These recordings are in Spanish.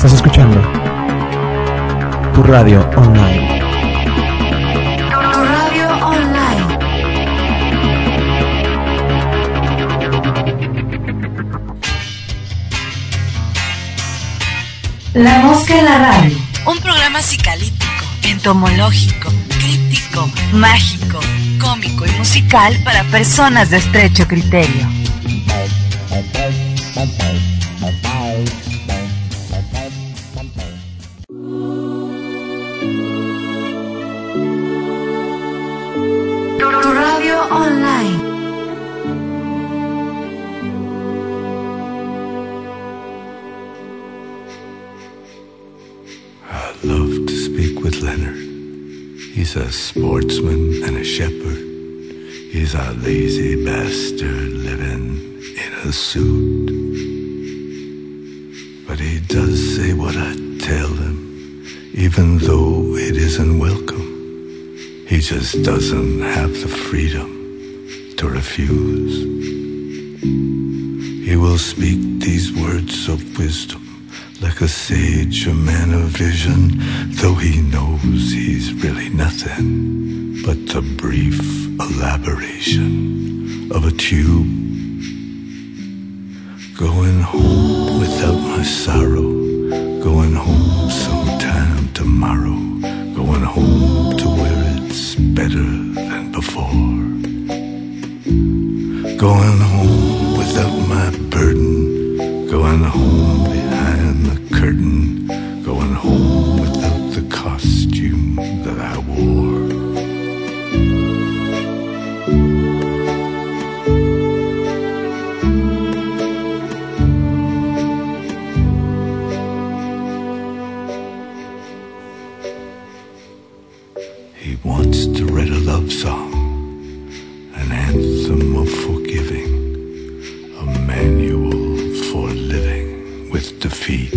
Estás escuchando tu radio online. Tu radio online. La Mosca en la Radio. Un programa psicalíptico, entomológico, críptico, mágico, cómico y musical para personas de estrecho criterio. Tu radio online. I'd love to speak with Leonard. He's a sportsman and a shepherd. He's a lazy bastard living in a suit. But he does say what I tell him, even though it isn't welcome. He just doesn't have the freedom to refuse. He will speak these words of wisdom like a sage, a man of vision, though he knows he's really nothing but the brief elaboration of a tube. Going home without my sorrow, going home sometime tomorrow, going home to where it's better than before. Going home without my burden, going home behind the curtain, going home without the costume that I wore. He wants to write a love song, an anthem of forgiving, a manual for living with defeat,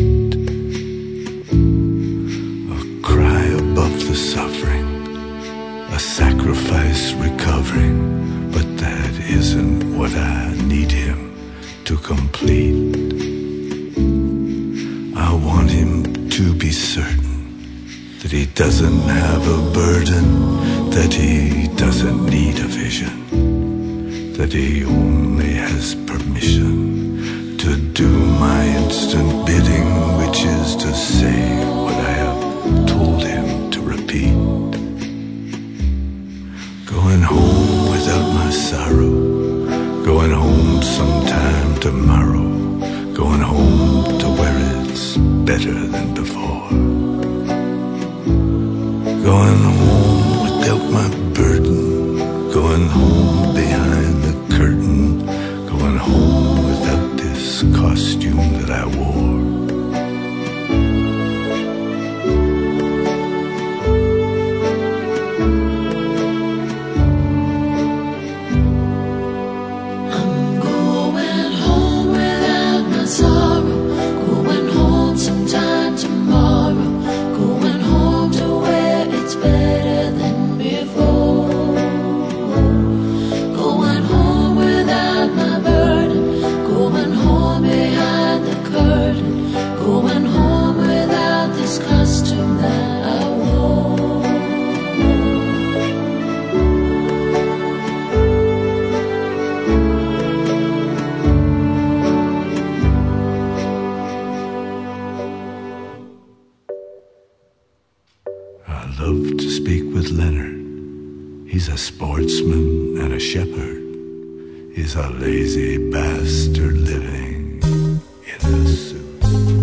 a cry above the suffering, a sacrifice recovering, but that isn't what I need him to complete. I want him to be certain that he doesn't have a burden, that he doesn't need a vision, that he only has permission to do my instant bidding, which is to say what I have told him to repeat. Going home without my sorrow, going home sometime tomorrow, going home to where it's better than before. Going home without my burden, going home behind the curtain, going home without this costume that I wore. I'm going home without my sorrow, going home sometime tomorrow, going home to where it's better than before. Going home without my burden, going home behind the curtain, going home without this costume that I wore. I love to speak with Leonard. He's a sportsman and a shepherd. He's a lazy bastard living in a suit.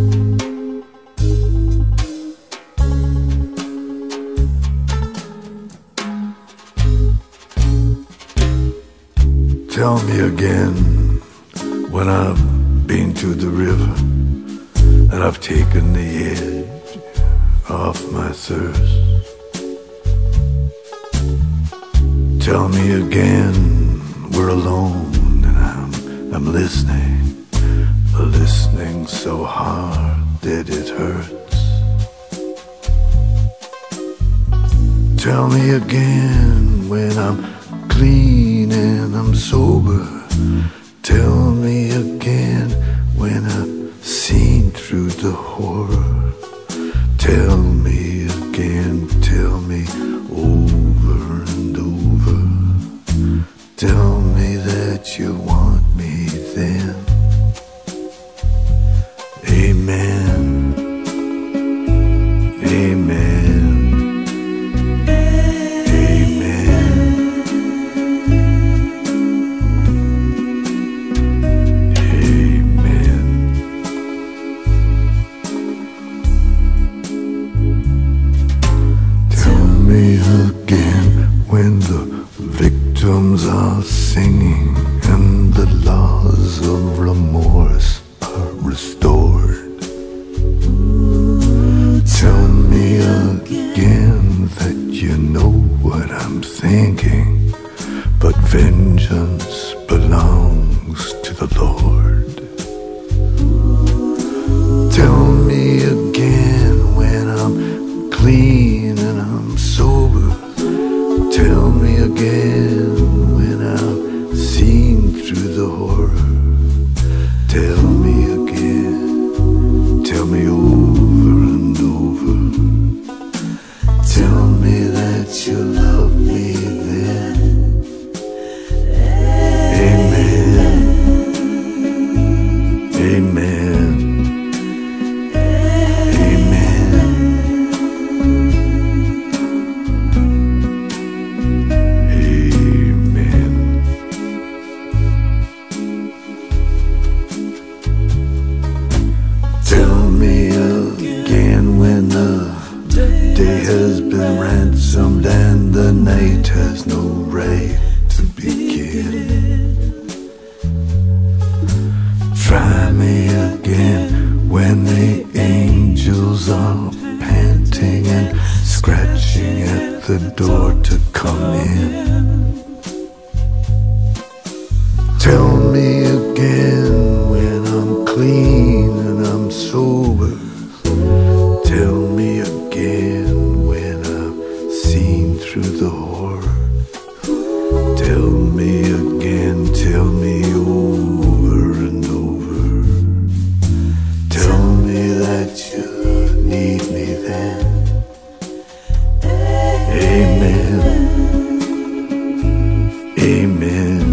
Tell me again when I've been to the river and I've taken the edge off my thirst. Tell me again we're alone and I'm listening so hard that it hurts. Tell me again when I'm clean and I'm sober. Tell me again when I've seen through the horror. been ransomed and the night has no right to begin. Try me again when the angels are panting and scratching at the door to come in. Tell me again when I'm clean and I'm sober. Tell me again when I've seen through the horror. Tell me again, tell me over and over. Tell me that you need me then. Amen. Amen.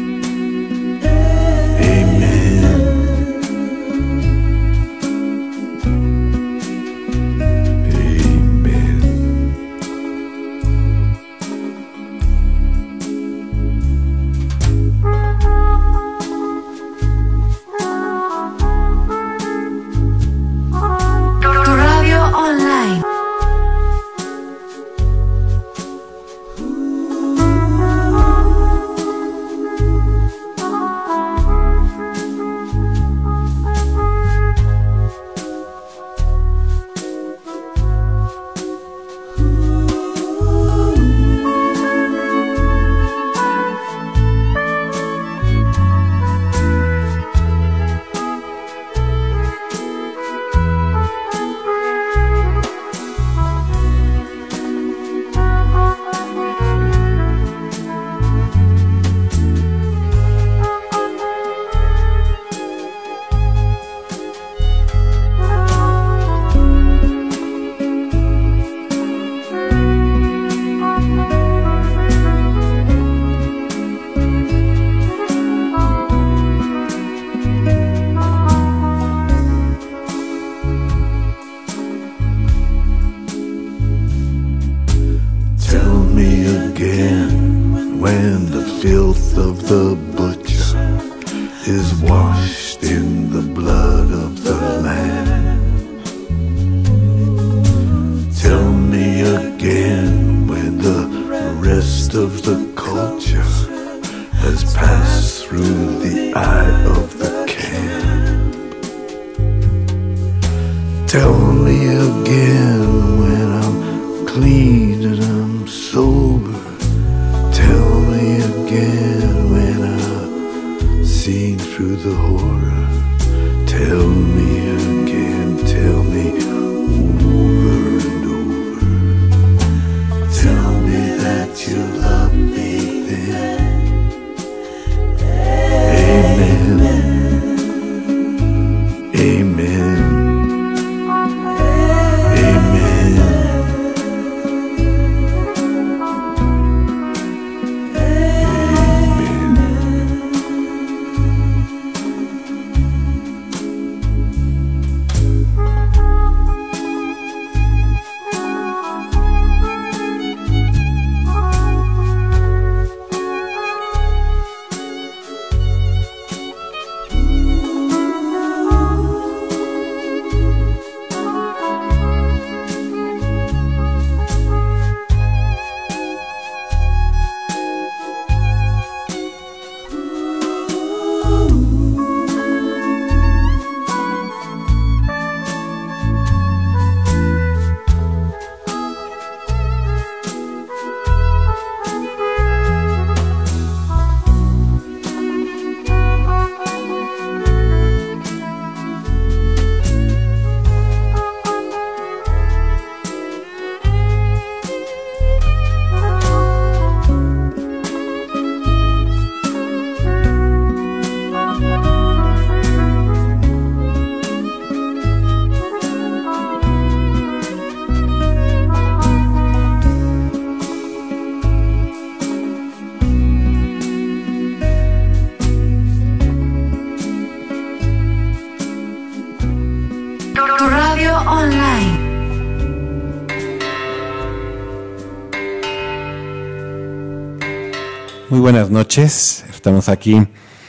Muy buenas noches, estamos aquí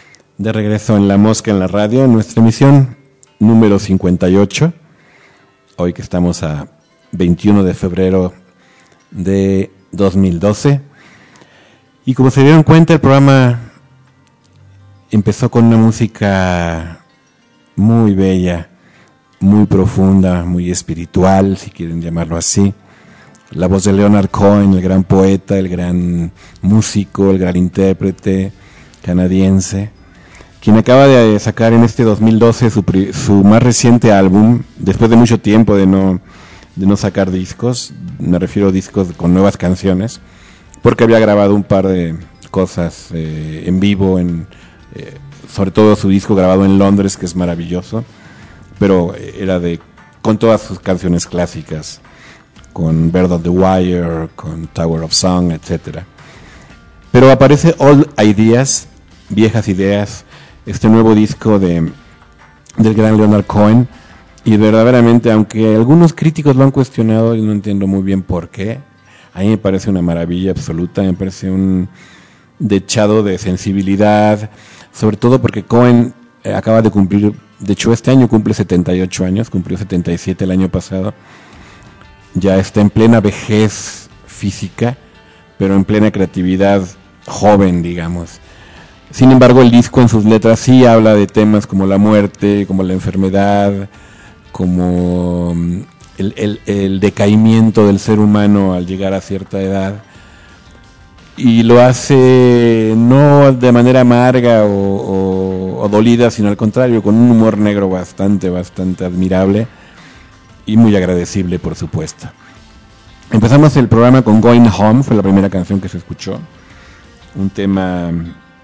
de regreso en La Mosca en la Radio, en nuestra emisión número 58, hoy que estamos a 21 de febrero de 2012. Y como se dieron cuenta, el programa empezó con una música muy bella, muy profunda, muy espiritual, si quieren llamarlo así. La voz de Leonard Cohen, el gran poeta, el gran músico, el gran intérprete canadiense, quien acaba de sacar en este 2012 su más reciente álbum, después de mucho tiempo de no sacar discos. Me refiero a discos con nuevas canciones, porque había grabado un par de cosas en vivo, sobre todo su disco grabado en Londres, que es maravilloso, pero era con todas sus canciones clásicas, con Bird of the Wire, con Tower of Song, etc. Pero aparece Old Ideas, Viejas Ideas, este nuevo disco del gran Leonard Cohen, y verdaderamente, aunque algunos críticos lo han cuestionado, y no entiendo muy bien por qué, a mí me parece una maravilla absoluta, me parece un dechado de sensibilidad, sobre todo porque Cohen acaba de cumplir, de hecho este año cumple 78 años, cumplió 77 el año pasado, ya está en plena vejez física, pero en plena creatividad joven, digamos. Sin embargo, el disco en sus letras sí habla de temas como la muerte, como la enfermedad, como el decaimiento del ser humano al llegar a cierta edad. Y lo hace no de manera amarga o dolida, sino al contrario, con un humor negro bastante admirable y muy agradecible, por supuesto. Empezamos el programa con Going Home, fue la primera canción que se escuchó. Un tema...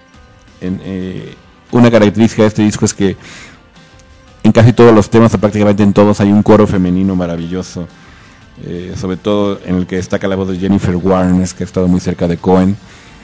una característica de este disco es que en casi todos los temas, o prácticamente en todos, hay un coro femenino maravilloso, sobre todo en el que destaca la voz de Jennifer Warnes, que ha estado muy cerca de Cohen.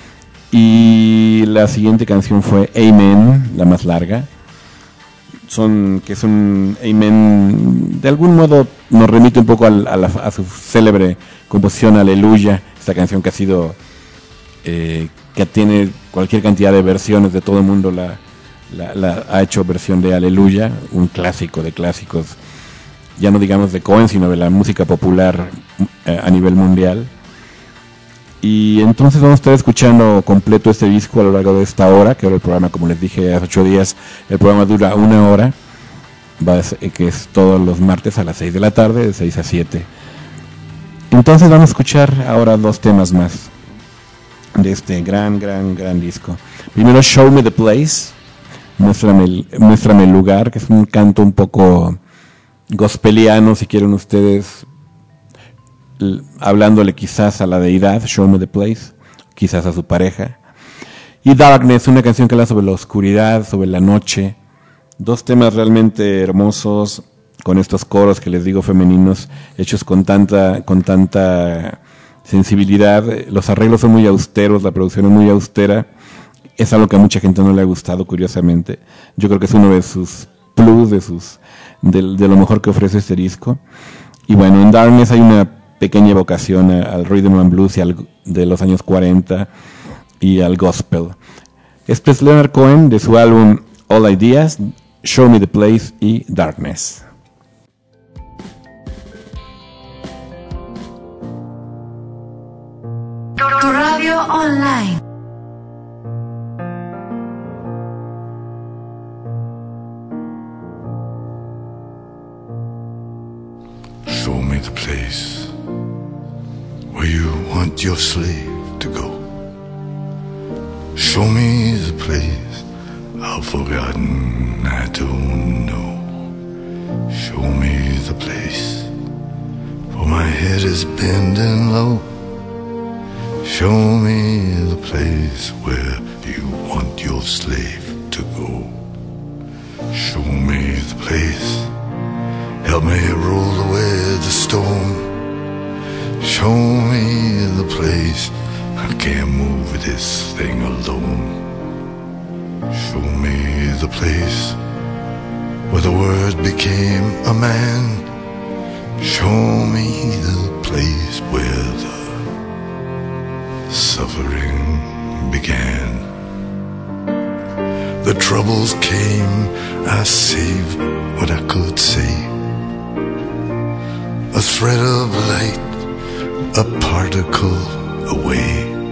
Y la siguiente canción fue Amen, la más larga, que es un Amen, de algún modo nos remite un poco a su célebre composición Aleluya, esta canción que ha sido que tiene cualquier cantidad de versiones, de todo el mundo la ha hecho versión de Aleluya, un clásico de clásicos, ya no digamos de Cohen, sino de la música popular a nivel mundial. Y entonces vamos a estar escuchando completo este disco a lo largo de esta hora, que ahora el programa, como les dije hace 8 días, el programa dura 1 hora, que es todos los martes a las 6 de la tarde, de 6 a 7. Entonces vamos a escuchar ahora 2 temas más de este gran disco. Primero, Show Me the Place, muéstrame el lugar, que es un canto un poco gospeliano, si quieren ustedes, hablándole quizás a la deidad, Show Me the Place, quizás a su pareja. Y Darkness, una canción que habla sobre la oscuridad, sobre la noche. 2 temas realmente hermosos, con estos coros que les digo femeninos, hechos con tanta sensibilidad. Los arreglos son muy austeros, la producción es muy austera. Es algo que a mucha gente no le ha gustado, curiosamente. Yo creo que es uno de sus plus, de lo mejor que ofrece este disco. Y bueno, en Darkness hay una pequeña evocación al rhythm and blues de los años 40 y al gospel. Este es Leonard Cohen de su álbum All Ideas, Show Me the Place y Darkness. Tu radio online. Show me the place where you want your slave to go. Show me the place I've forgotten, I don't know. Show me the place, for my head is bending low. Show me the place where you want your slave to go. Show me the place, help me roll away the storm. Show me the place, I can't move this thing alone. Show me the place where the word became a man. Show me the place where the suffering began. The troubles came, I saved what I could save. A thread of light a particle away.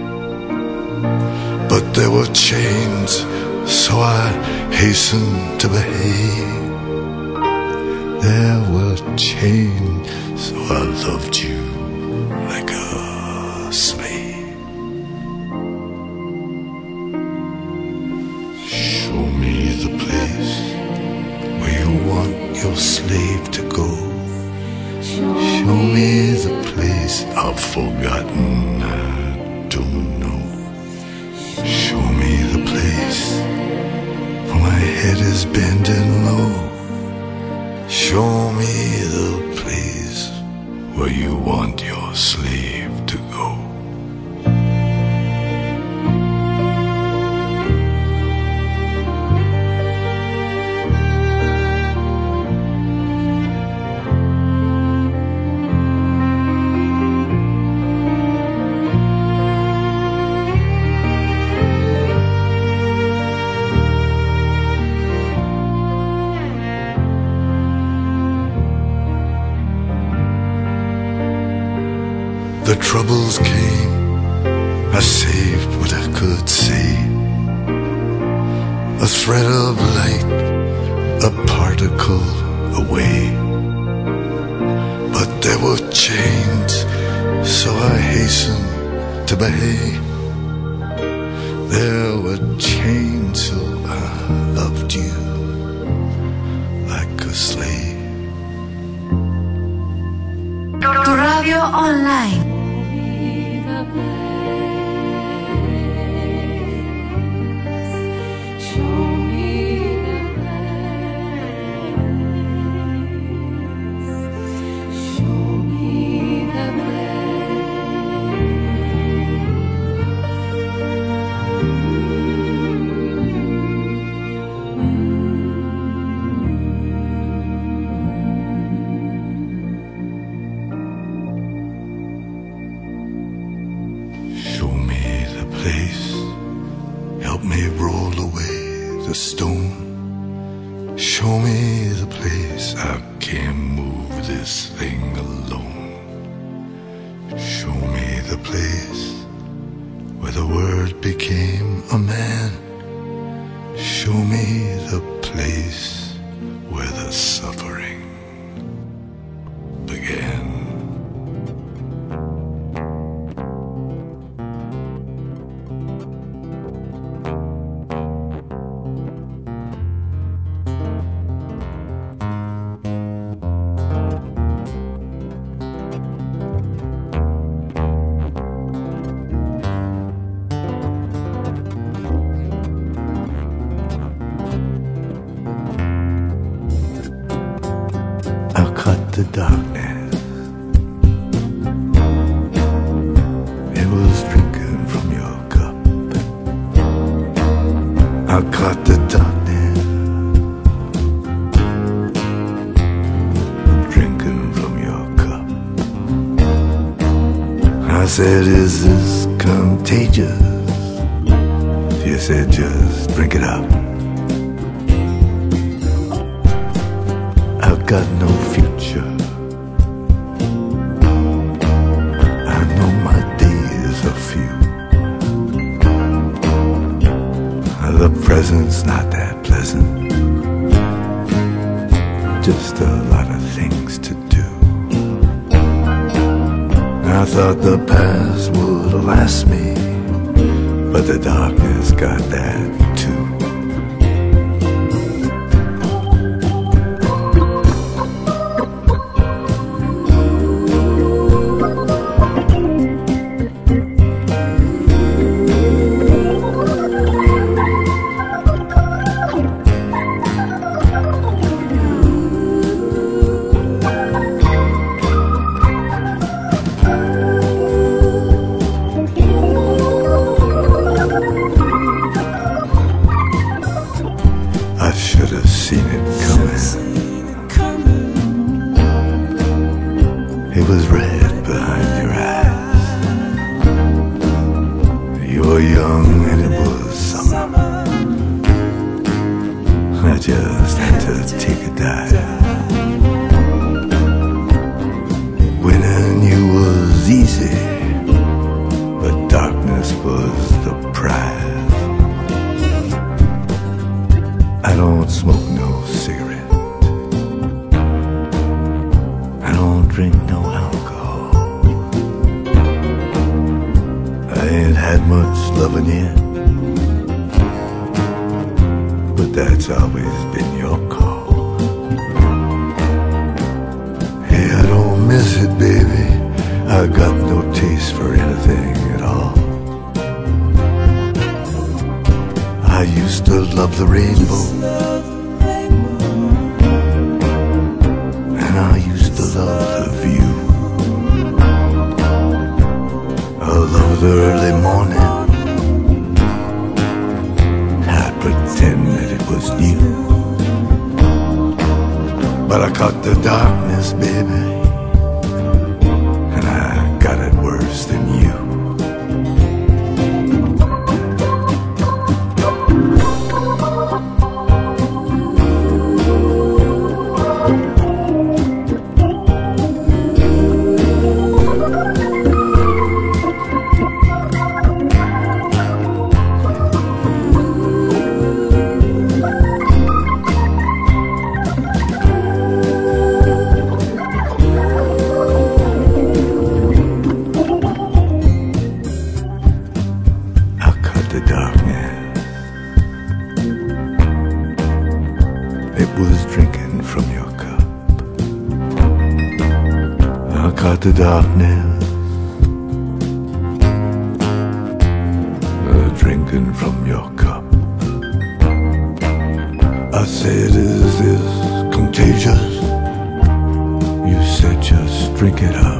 But there were chains, so I hastened to behave. There were chains, so I loved you like a slave. Show me the place where you want your slave to go. Show me the place I've forgotten, I don't know. Show me the place where my head is bending low. Show me the place where you want your slave to go. The troubles came, I saved what I could save. A thread of light, a particle away. But there were chains, so I hastened to behave. There were chains, so I loved you like a slave. Tu radio online. Help me roll away the stone. Show me the place, I can't move this thing alone. Show me the place where the word became a man. Show me the place where the suffering began. The darkness, it was drinking from your cup. I caught the darkness, drinking from your cup. I said, is this contagious? You said, just drink it up. I've got no future. I know my days are few. The present's not that pleasant. Just a lot of things to do. I thought the past would last me, but the darkness got that too. It was red behind your eyes. You were young and it was summer. I just had to take a dive. When I knew was was easy, but darkness was the prize. I don't smoke no cigarette, I don't drink no alcohol, I ain't had much loving yet, but that's always been your call. Hey, I don't miss it, baby, I got no taste for anything at all. I used to love the rainbow, and I used to love the view. I love the early morning, I'd pretend that it was new. But I caught the darkness, baby, and I got it worse than you. The darkness, drinking from your cup. I said, is this contagious? You said, just drink it up.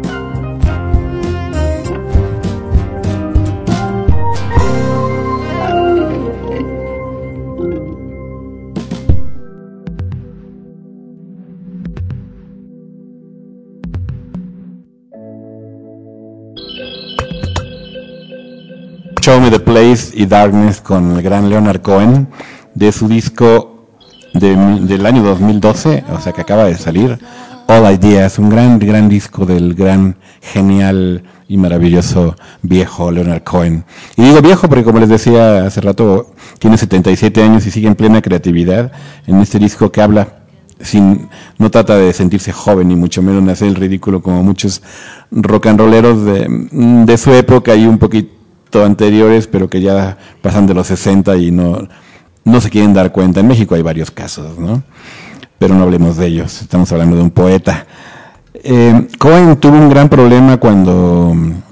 Show Me the Place y Darkness con el gran Leonard Cohen de su disco del año 2012, o sea que acaba de salir, All Ideas, un gran disco del gran, genial y maravilloso viejo Leonard Cohen. Y digo viejo porque, como les decía hace rato, tiene 77 años y sigue en plena creatividad en este disco que habla no trata de sentirse joven ni mucho menos de hacer el ridículo como muchos rock and rolleros de su época y un poquito anteriores, pero que ya pasan de los 60 y no se quieren dar cuenta. En México hay varios casos, ¿no? Pero no hablemos de ellos, estamos hablando de un poeta. Cohen tuvo un gran problema cuando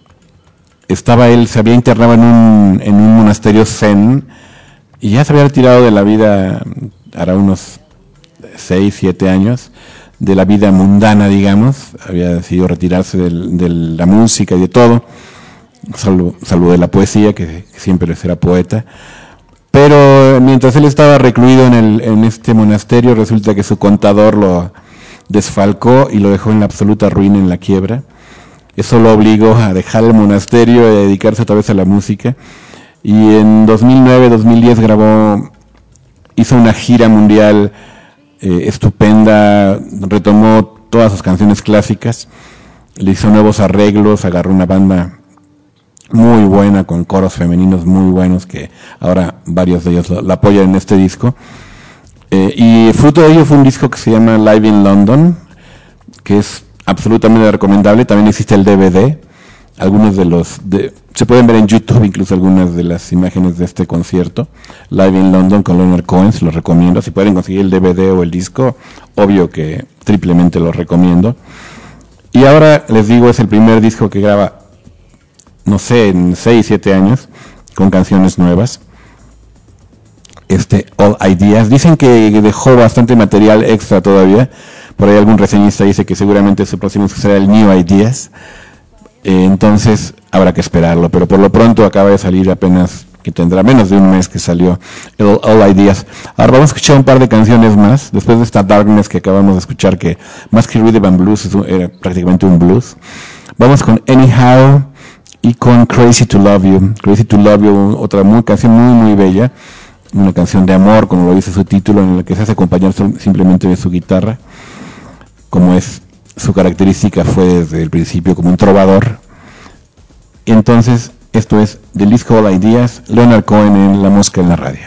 se había internado en un monasterio zen y ya se había retirado de la vida, hará unos 6, 7 años, de la vida mundana, digamos. Había decidido retirarse de la música y de todo, salvo de la poesía, que siempre será poeta. Pero mientras él estaba recluido en este monasterio, resulta que su contador lo desfalcó y lo dejó en la absoluta ruina, en la quiebra. Eso lo obligó a dejar el monasterio y a dedicarse otra vez a la música. Y en 2009-2010 hizo una gira mundial estupenda, retomó todas sus canciones clásicas, le hizo nuevos arreglos, agarró una banda muy buena con coros femeninos muy buenos que ahora varios de ellos la apoyan en este disco, y fruto de ello fue un disco que se llama Live in London, que es absolutamente recomendable. También existe el DVD, algunos se pueden ver en YouTube incluso algunas de las imágenes de este concierto, Live in London con Leonard Cohen, se los recomiendo. Si pueden conseguir el DVD o el disco, obvio que triplemente los recomiendo. Y ahora les digo, es el primer disco que graba, no sé, en 6, 7 años, con canciones nuevas. All Ideas. Dicen que dejó bastante material extra todavía. Por ahí algún reseñista dice que seguramente su próximo será el New Ideas. Entonces habrá que esperarlo. Pero por lo pronto acaba de salir apenas, que tendrá menos de un mes que salió el All Ideas. Ahora vamos a escuchar un par de canciones más. Después de esta Darkness que acabamos de escuchar, que más que Rhythm and Blues era prácticamente un blues. Vamos con Anyhow y con Crazy to Love You. Crazy to Love You, otra canción muy bella, una canción de amor, como lo dice su título, en la que se hace acompañar simplemente de su guitarra, como es su característica fue desde el principio como un trovador. Entonces, esto es del disco All Ideas, Leonard Cohen en La Mosca en la Radio.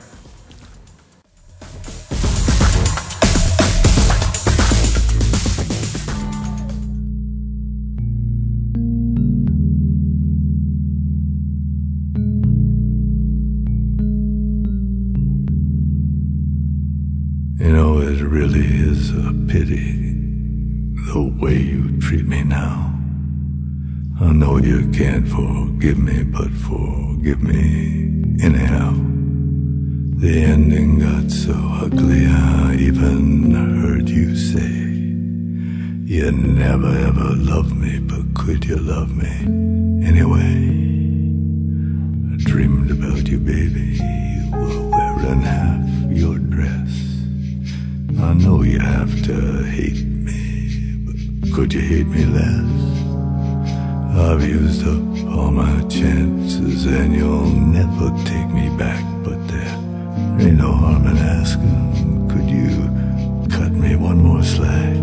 You know, it really is a pity the way you treat me now. I know you can't forgive me, but forgive me anyhow. The ending got so ugly, I even heard you say you never ever loved me, but could you love me anyway? I dreamed about you, baby. You were wearing half your dress. I know you have to hate me, but could you hate me less? I've used up all my chances and you'll never take me back, but there ain't no harm in asking. Could you cut me one more slack?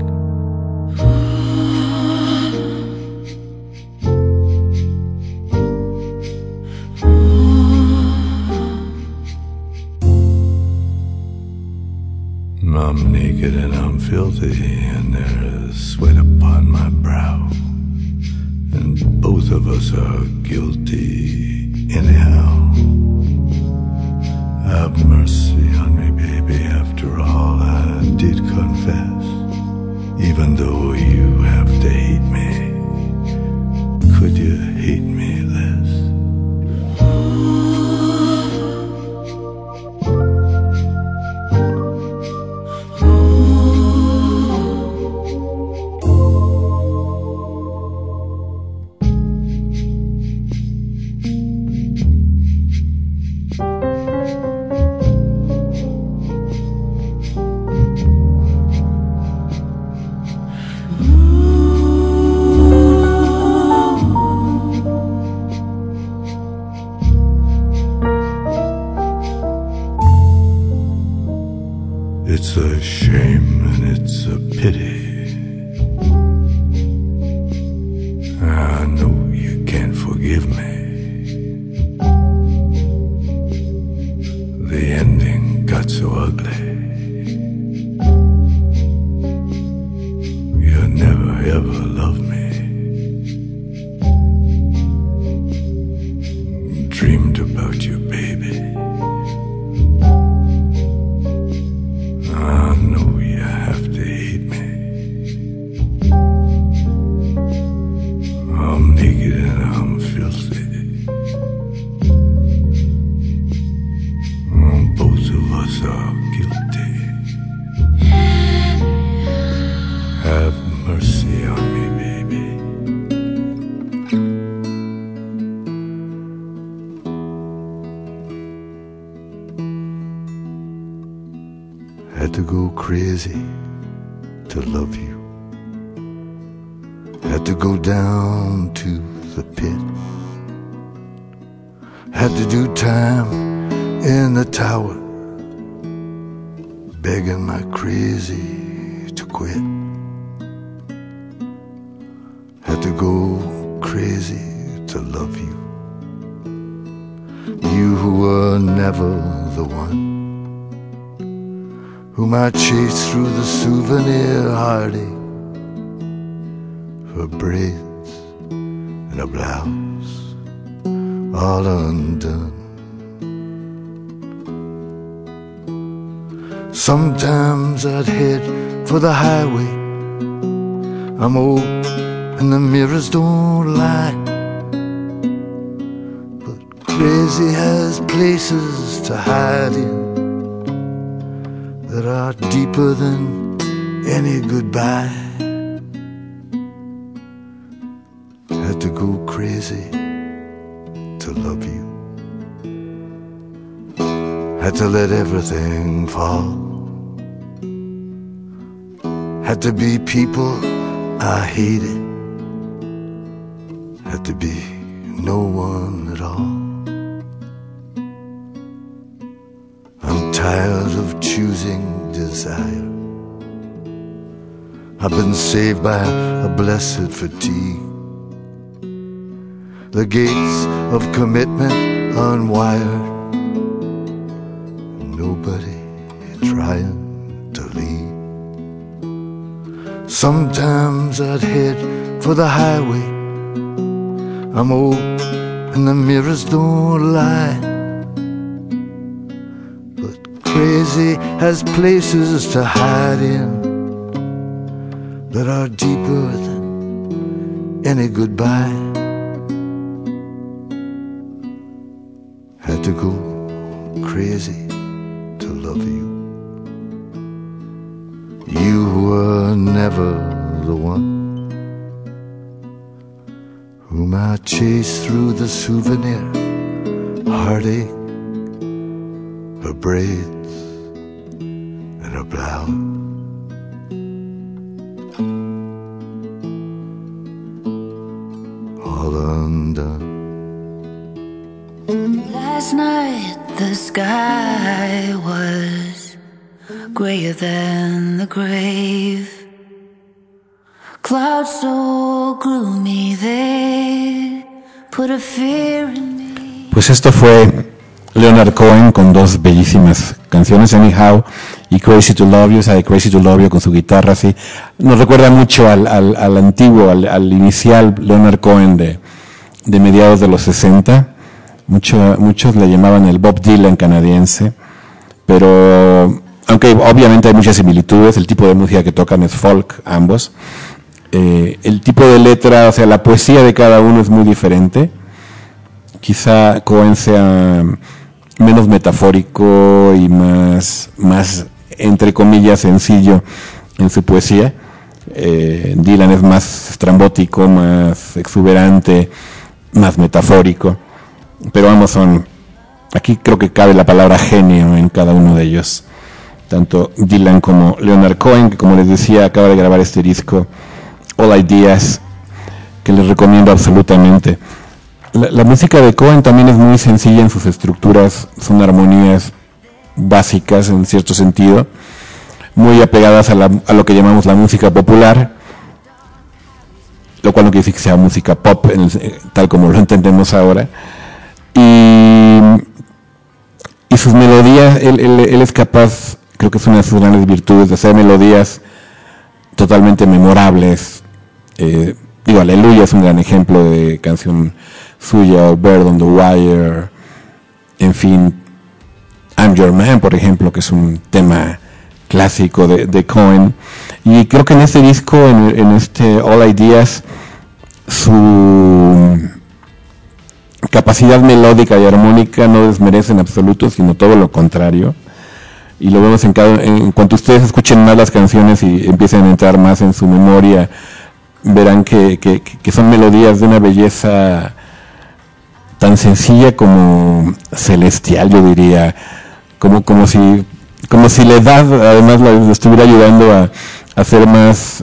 I'm naked and I'm filthy and there is sweat upon my brow, and both of us are guilty anyhow. Have mercy on me, baby, after all I did confess. Even though you have to hate me, could you hate me less? It's a shame and it's a pity. I know you can't forgive me. The ending got so ugly. You never ever loved me. Dreamed about you, baby. I know you have to hate me. I'm naked and I'm filthy. Both of us are guilty. Have mercy on me, baby. Had to go crazy to love you. Had to go down to the pit. Had to do time in the tower, begging my crazy to quit. Had to go crazy to love you. You who were never the one, whom I chased through the souvenir heartache for braids and a blouse all undone. Sometimes I'd head for the highway. I'm old and the mirrors don't lie, but crazy has places to hide in that are deeper than any goodbye. Had to go crazy to love you. Had to let everything fall. Had to be people I hated. Had to be no one at all. I'm tired of choosing desire. I've been saved by a blessed fatigue. The gates of commitment unwired, nobody trying to lead. Sometimes I'd head for the highway. I'm old and the mirrors don't lie, but crazy has places to hide in that are deeper than any goodbye. Had to go crazy to love you. You were never the one whom I chased through the souvenir heartache, her braids and her blouse. All undone. Last night the sky was grayer than the grave. Clouds so gloomy they put a fear in me. Pues esto fue Leonard Cohen con dos bellísimas canciones, Anyhow y Crazy to Love You. Esa de Crazy to Love You con su guitarra así nos recuerda mucho al antiguo, al inicial Leonard Cohen de mediados de los 60. Muchos le llamaban el Bob Dylan canadiense, pero aunque obviamente hay muchas similitudes, el tipo de música que tocan es folk, ambos. El tipo de letra, o sea, la poesía de cada uno es muy diferente. Quizá Cohen sea menos metafórico y más entre comillas sencillo en su poesía. Dylan es más estrambótico, más exuberante, más metafórico, pero ambos son, aquí creo que cabe la palabra genio en cada uno de ellos, tanto Dylan como Leonard Cohen, que como les decía acaba de grabar este disco All Ideas, que les recomiendo absolutamente. La música de Cohen también es muy sencilla en sus estructuras, son armonías básicas en cierto sentido, muy apegadas a lo que llamamos la música popular, lo cual no quiere decir que sea música pop tal como lo entendemos ahora. Y sus melodías, él es capaz, creo que es una de sus grandes virtudes, de hacer melodías totalmente memorables. Aleluya es un gran ejemplo de canción suya, o Bird on the Wire, en fin, I'm Your Man, por ejemplo, que es un tema clásico de Cohen. Y creo que en este disco, en este All Ideas, su capacidad melódica y armónica no desmerece en absoluto, sino todo lo contrario. Y lo vemos en cuanto ustedes escuchen más las canciones y empiecen a entrar más en su memoria, verán que son melodías de una belleza tan sencilla como celestial, yo diría, como si la edad además le estuviera ayudando a ser más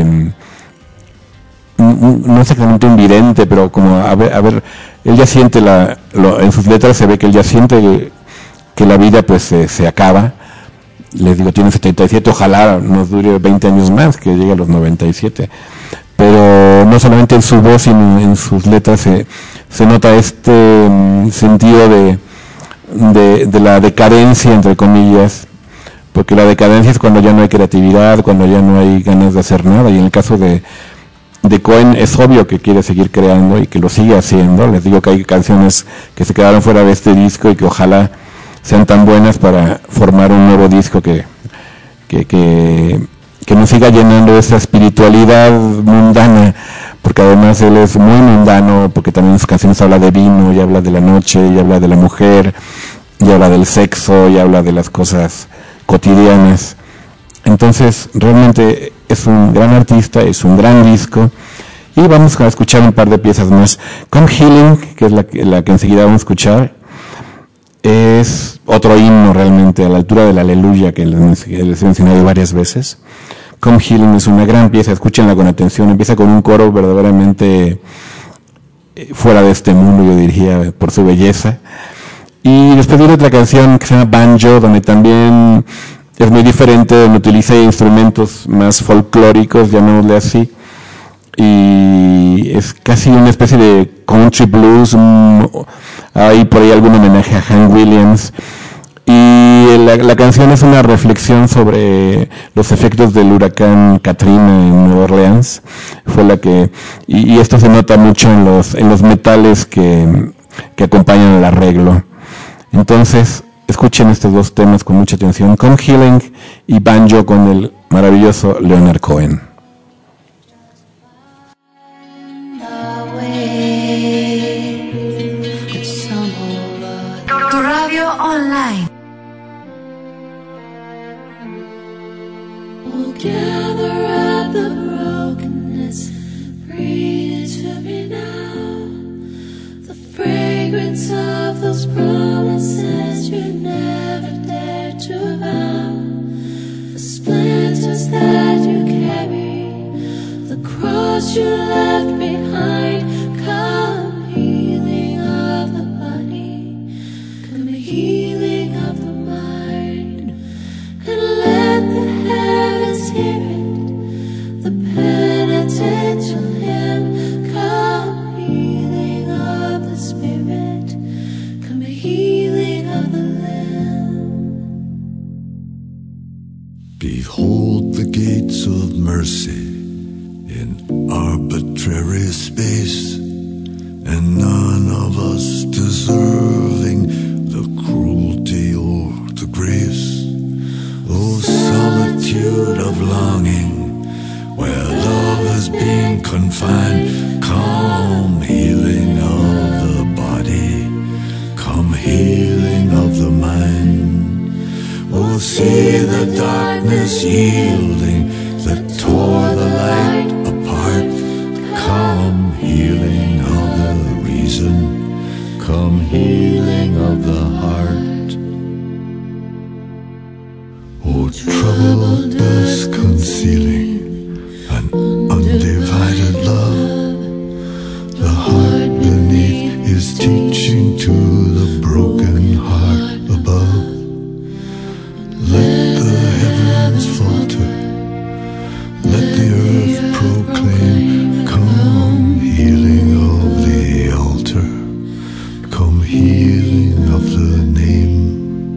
no exactamente un vidente, pero como a ver, él ya siente en sus letras se ve que él ya siente que la vida pues se acaba. Les digo, tiene 77, ojalá nos dure 20 años más, que llegue a los 97. Pero no solamente en su voz, sino en sus letras se nota este sentido de la decadencia, entre comillas, porque la decadencia es cuando ya no hay creatividad, cuando ya no hay ganas de hacer nada, y en el caso de Cohen es obvio que quiere seguir creando y que lo sigue haciendo. Les digo que hay canciones que se quedaron fuera de este disco y que ojalá sean tan buenas para formar un nuevo disco que nos siga llenando de esa espiritualidad mundana, porque además él es muy mundano, porque también en sus canciones habla de vino, y habla de la noche, y habla de la mujer, y habla del sexo, y habla de las cosas cotidianas. Entonces realmente es un gran artista, es un gran disco, y vamos a escuchar un par de piezas más. Come Healing, que es la que enseguida vamos a escuchar, es otro himno realmente a la altura del Aleluya que les he mencionado varias veces. Come Healing es una gran pieza, escúchenla con atención, empieza con un coro verdaderamente fuera de este mundo, yo diría, por su belleza. Y después viene otra canción que se llama Banjo, donde también es muy diferente, utiliza instrumentos más folclóricos, llamémosle así, y es casi una especie de country blues. Hay por ahí algún homenaje a Hank Williams, y la canción es una reflexión sobre los efectos del huracán Katrina en Nueva Orleans. Fue la que, y esto se nota mucho en los metales que acompañan el arreglo. Entonces, escuchen estos dos temas con mucha atención: Come Healing y Banjo con el maravilloso Leonard Cohen. Tu radio online. We'll gather at the brokenness, breathe to me now. The fragrance of those promises you never dared to vow. The splinters that you carry, the cross you left behind. Come healing of the body, come healing of the mind, and let the heavens hear it, the penitential hymn. Come healing of the spirit, come healing of the limb. Behold the gates of mercy in arbitrary space, and none of us deserving the cruelty or the grace. Oh, solitude of longing, where love has been confined. Come healing of the body, come healing of the mind. Oh, see the darkness yielding that tore the light apart. Come healing of the reason, come healing of the heart. Oh, troubled dusk concealing an undivided love, the heart beneath is teaching to the broken heart above. Let the heavens falter, let the earth proclaim. Come healing of the altar, come healing of the name.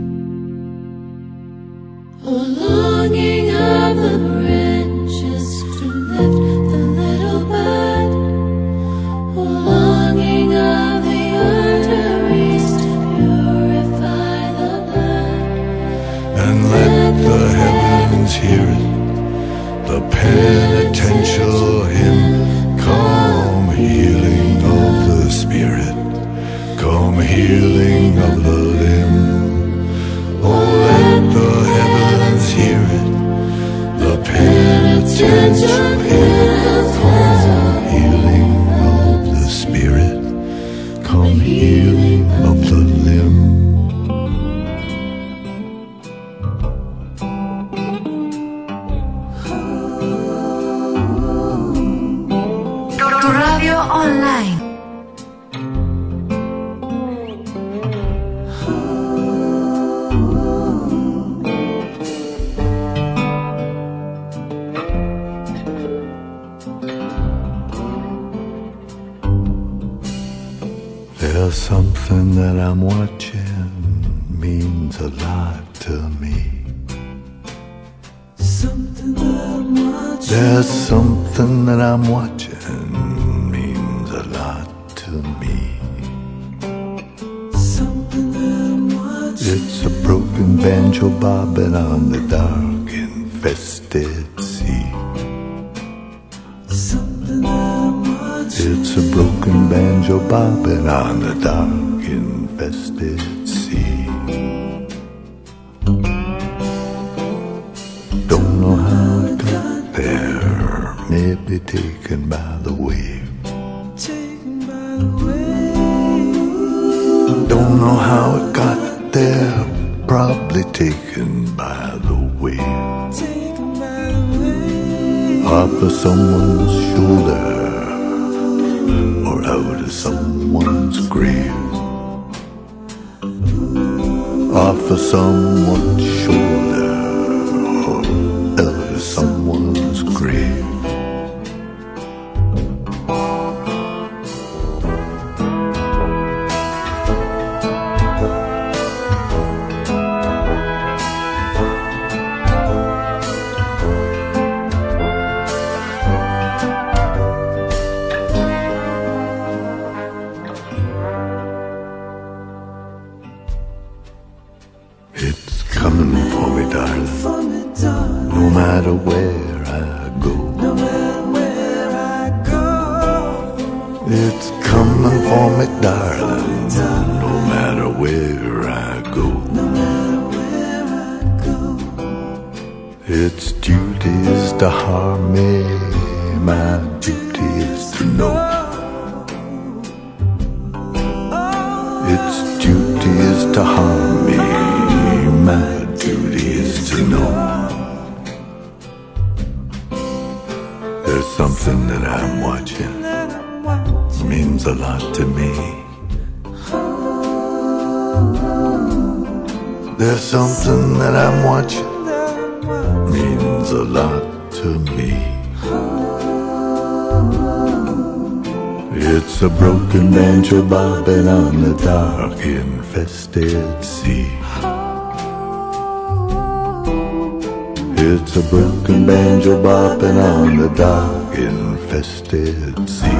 Oh, longing of the branches to lift the little bud. Oh, longing of the arteries to purify the blood. And let the heavens hear it, the penitential hymn. Come healing of the spirit, come healing of the limb. Oh, let the heavens hear it, the penitential hymn. Come healing of the spirit, come healing of the limb. Tu radio online. There's something that I'm watching, means a lot to me. There's something that I'm watching, means a lot to me. It's a broken banjo bobbing on the dark infested sea. It's a broken banjo bobbing on the dark infested sea. Don't know how it got there, maybe taken by the wave. Don't know how it got there, probably taken by the wave. Off of someone's shoulder, or out of someone's grave. Off of someone's shoulder, darling, no matter where I go. It's coming for me, darling, no matter where I go. Its duty is to harm me, my duty is to know. Its duty is to harm me, my duty is to know. There's something that I'm watching, means a lot to me. There's something that I'm watching, means a lot to me. It's a broken banjo bobbing on the dark infested sea. It's a broken banjo bobbing on the dark infested sea.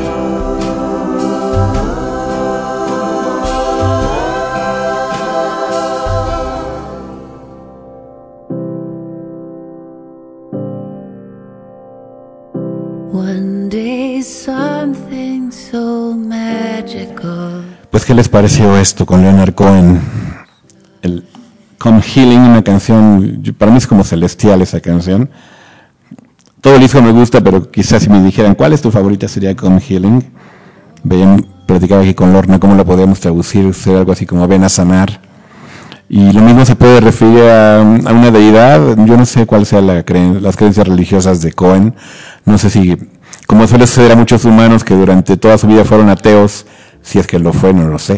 One day something so magical. Pues, ¿qué les pareció esto con Leonard Cohen? El Come Healing, una canción, para mí es como celestial esa canción. Todo el disco me gusta, pero quizás si me dijeran ¿cuál es tu favorita? Sería Come Healing. Platicaba aquí con Lorna cómo la podemos traducir, ser algo así como ven a sanar. Y lo mismo se puede referir a una deidad. Yo no sé cuál sea las creencias religiosas de Cohen. No sé si, como suele suceder a muchos humanos que durante toda su vida fueron ateos, si es que lo fue, no lo sé,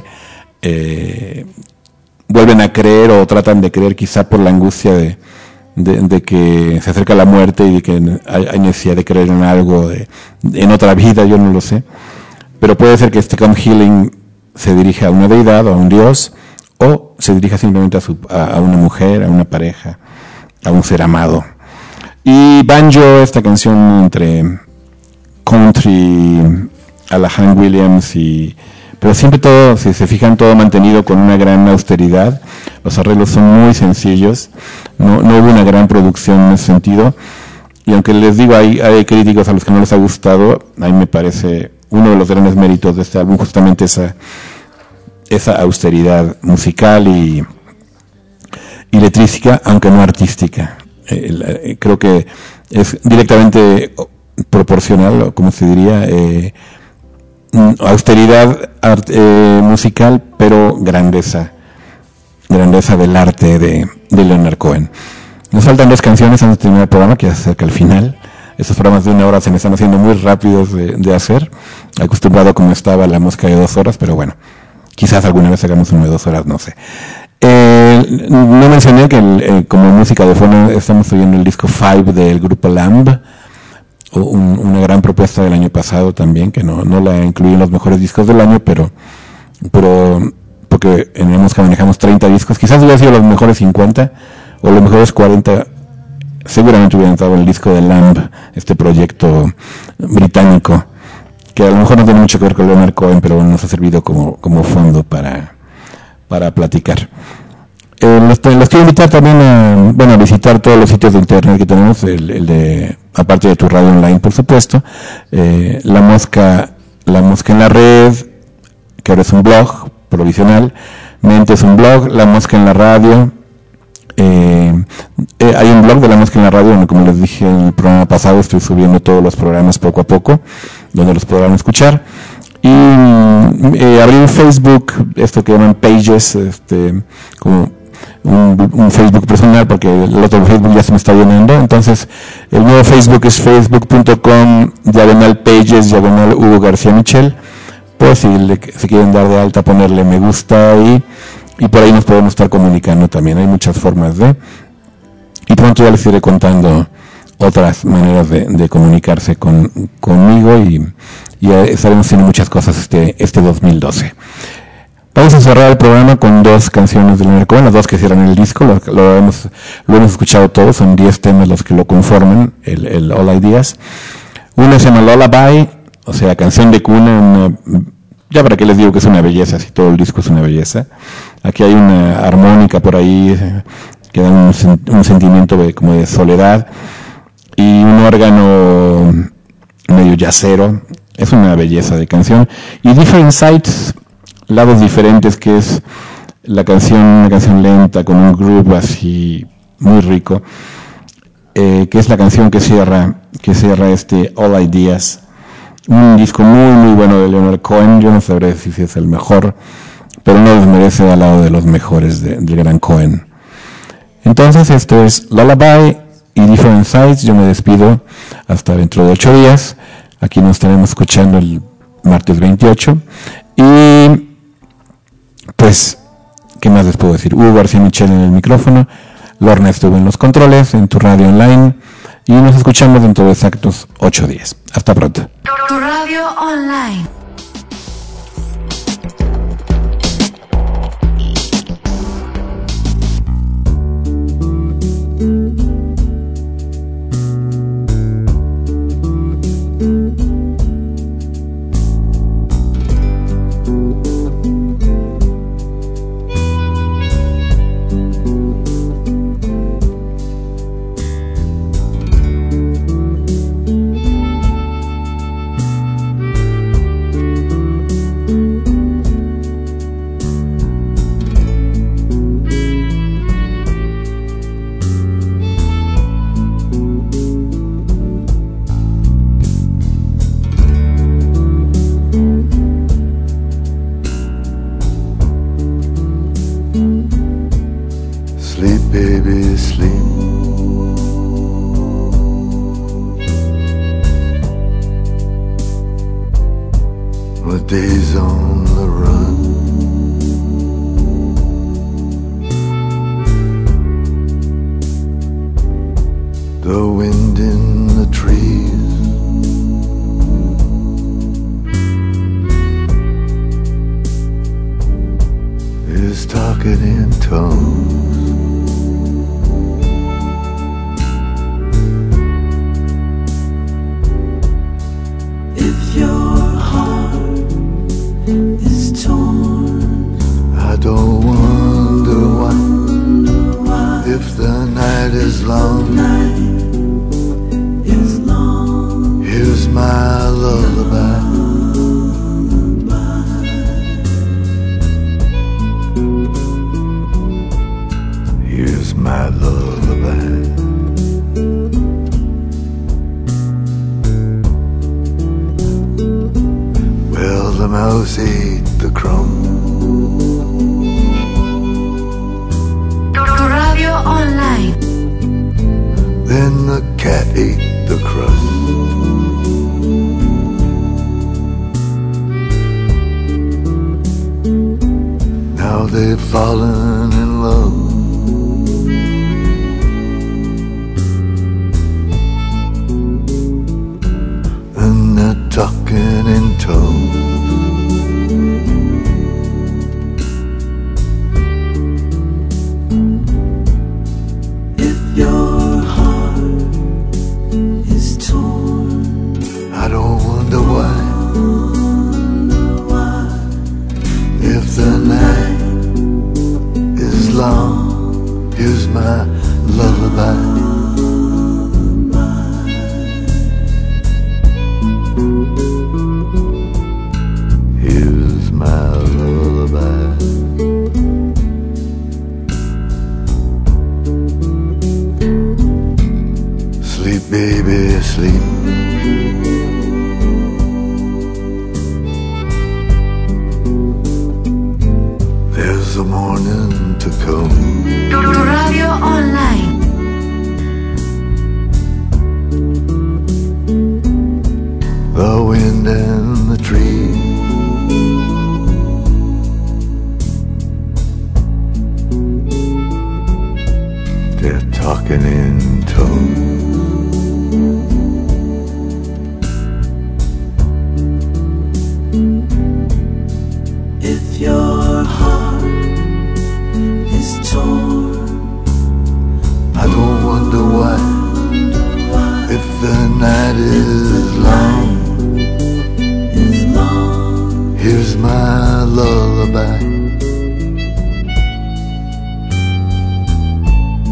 vuelven a creer o tratan de creer quizá por la angustia de que se acerca la muerte y de que hay necesidad de creer en algo, en otra vida, yo no lo sé. Pero puede ser que este Come Healing se dirija a una deidad o a un dios, o se dirija simplemente a una mujer, a una pareja, a un ser amado. Y Banjo, esta canción entre country, a la Hank Williams, pero siempre todo, si se fijan, todo mantenido con una gran austeridad. Los arreglos son muy sencillos, no hubo una gran producción en ese sentido. Y aunque les digo, hay críticos a los que no les ha gustado, a mí me parece uno de los grandes méritos de este álbum, justamente esa austeridad musical y letrística, aunque no artística. Creo que es directamente proporcional, o como se diría, austeridad musical, pero grandeza del arte de Leonard Cohen. Nos faltan 2 canciones antes de terminar el programa, que ya se acerca al final. Estos programas de 1 hora se me están haciendo muy rápidos de hacer, acostumbrado como estaba la mosca de 2 horas, pero bueno, quizás alguna vez hagamos uno de 2 horas, no sé. No mencioné que como música de fondo estamos oyendo el disco 5 del grupo Lamb, una gran propuesta del año pasado también, que no la incluí en los mejores discos del año, pero porque en la música manejamos 30 discos, quizás hubiera sido los mejores 50 o los mejores 40, seguramente hubiera entrado el disco de Lamb, este proyecto británico, que a lo mejor no tiene mucho que ver con Leonard Cohen, pero nos ha servido como fondo para platicar. Los quiero invitar también a visitar todos los sitios de internet que tenemos, el de, aparte de tu radio online, por supuesto, la mosca en la red, que ahora es un blog provisional, Mente es un blog, La Mosca en la Radio, hay un blog de La Mosca en la Radio donde, como les dije en el programa pasado, estoy subiendo todos los programas poco a poco, donde los podrán escuchar. Y abrí un Facebook, esto que llaman pages, como un Facebook personal, porque el otro Facebook ya se me está llenando. Entonces el nuevo Facebook es facebook.com/pages/ Hugo García Michel. Pues si se quieren dar de alta, ponerle me gusta ahí, y por ahí nos podemos estar comunicando también. Hay muchas formas y pronto ya les iré contando otras maneras de comunicarse conmigo, y estaremos haciendo muchas cosas este 2012. Vamos a cerrar el programa con 2 canciones de Leonard Cohen, las 2 que cierran el disco. Lo hemos escuchado todos, son 10 temas los que lo conforman, el All Ideas. Una se llama Lullaby, o sea, canción de cuna, ya para qué les digo que es una belleza, si todo el disco es una belleza. Aquí hay una armónica por ahí que dan un sentimiento como de soledad, y un órgano medio yacero. Es una belleza de canción. Y Different Sides, lados diferentes, que es una canción lenta con un groove así muy rico, que es la canción que cierra este All Ideas, un disco muy muy bueno de Leonard Cohen. Yo no sabré si es el mejor, pero no desmerece al lado de los mejores del gran Cohen. Entonces esto es Lullaby y Different Sides. Yo me despido hasta dentro de 8 días. Aquí nos estaremos escuchando el martes 28. Y pues, ¿qué más les puedo decir? Hugo García Michel en el micrófono, Lorna estuvo en los controles, en tu radio online, y nos escuchamos dentro de exactos 8 días. Hasta pronto. Tu radio online. Days on the run, the wind in the trees, is talking in tongues. If your heart is torn, I don't wonder why. If the night is long, here's my lullaby. Here's my lullaby. Well, the mouse ate the crumb. Radio online. Then the cat ate the crust. Now they've fallen in love. And they're talking in tongues. I don't wonder why. If the night is long, here's my lullaby. Here's my lullaby. Sleep, baby, sleep. There's a morning to come. Radio online. The wind and the trees, they're talking in tongues. If your heart is torn, I don't wonder why. If the night is long, here's my lullaby.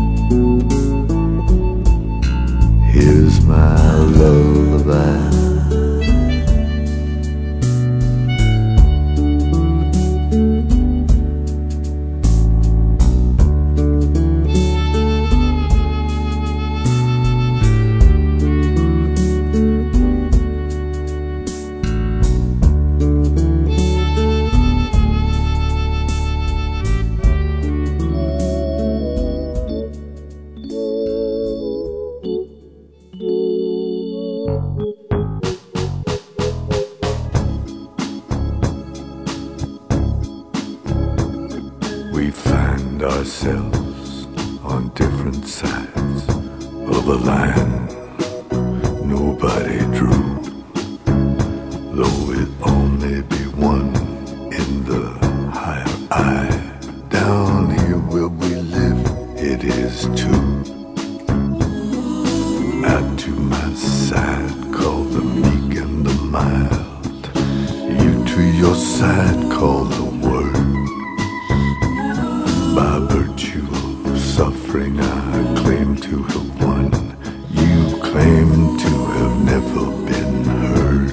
ourselves on different sides of a line nobody drew, though it only be one in the higher eye. Down here where we live, it is two. Out to my side, call the meek and the mild. You to your side, call the word. By virtue of suffering, I claim to have won. You claim to have never been heard.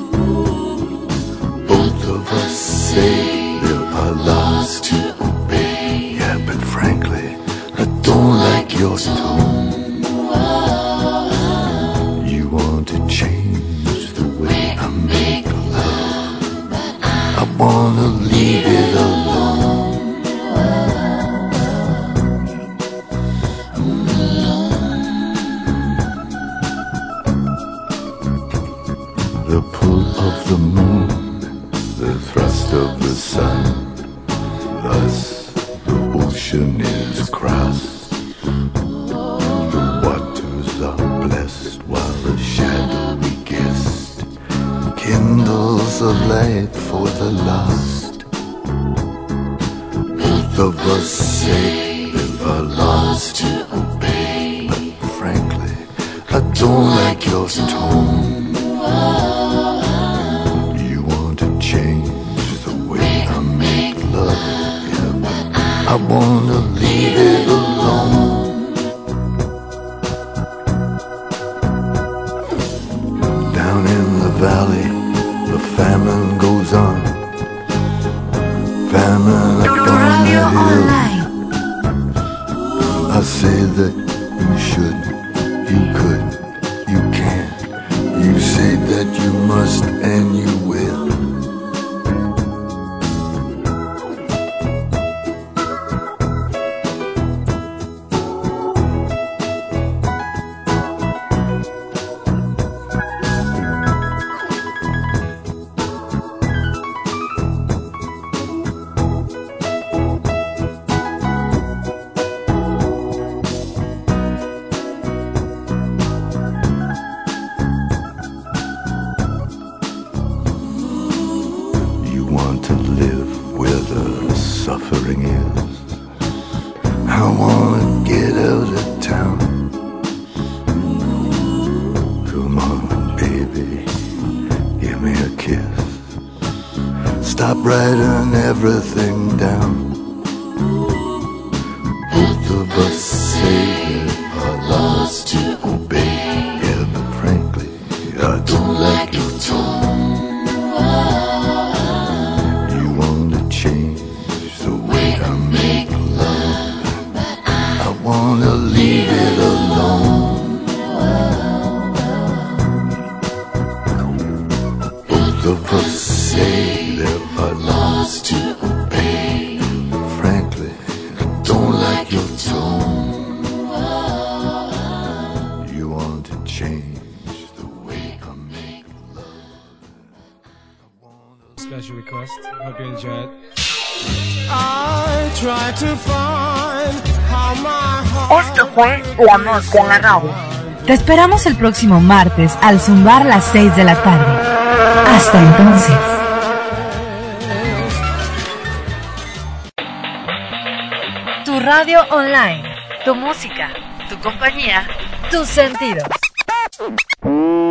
Both of us say there are laws to obey. Yeah, but frankly, I don't like your tone. You want to change the way I make love. I wanna leave it alone. The pull of the moon, the thrust of the sun, thus the ocean is crossed. The waters are blessed while the shadowy guest kindles a light for the lost. Both of us say there are laws to obey, but frankly, I don't like your tone. You want to change the way I make love, yeah, but I wanna leave it alone. Down in the valley, the famine goes on. Famine Tu up on radio the hill. online. I say that you should, you could, you can. You say that you must and you will. You want to live where the suffering is. I wanna get out of town. Come on, baby, give me a kiss. Stop writing everything down. Both of us say there are laws to obey. Yeah, but frankly, I don't like your tone. You want to change the way I make love. I wanna leave it alone. Both of us say there are laws to obey. Frankly, I don't like your tone. You want to change the way I make love. I wanna Special request. Hope you enjoy it. Esto fue La Mosca en la Radio. Te esperamos el próximo martes al zumbar las 6 de la tarde. Hasta entonces. Tu radio online. Tu música. Tu compañía. Tus sentidos.